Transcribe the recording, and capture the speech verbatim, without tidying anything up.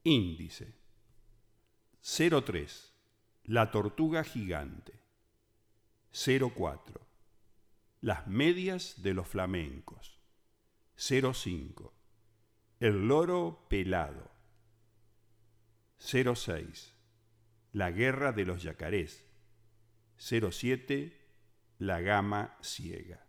Índice. cero tres. La tortuga gigante. cero cuatro. Las medias de los flamencos. cero cinco. El loro pelado. cero seis. La guerra de los yacarés. cero siete. La gama ciega.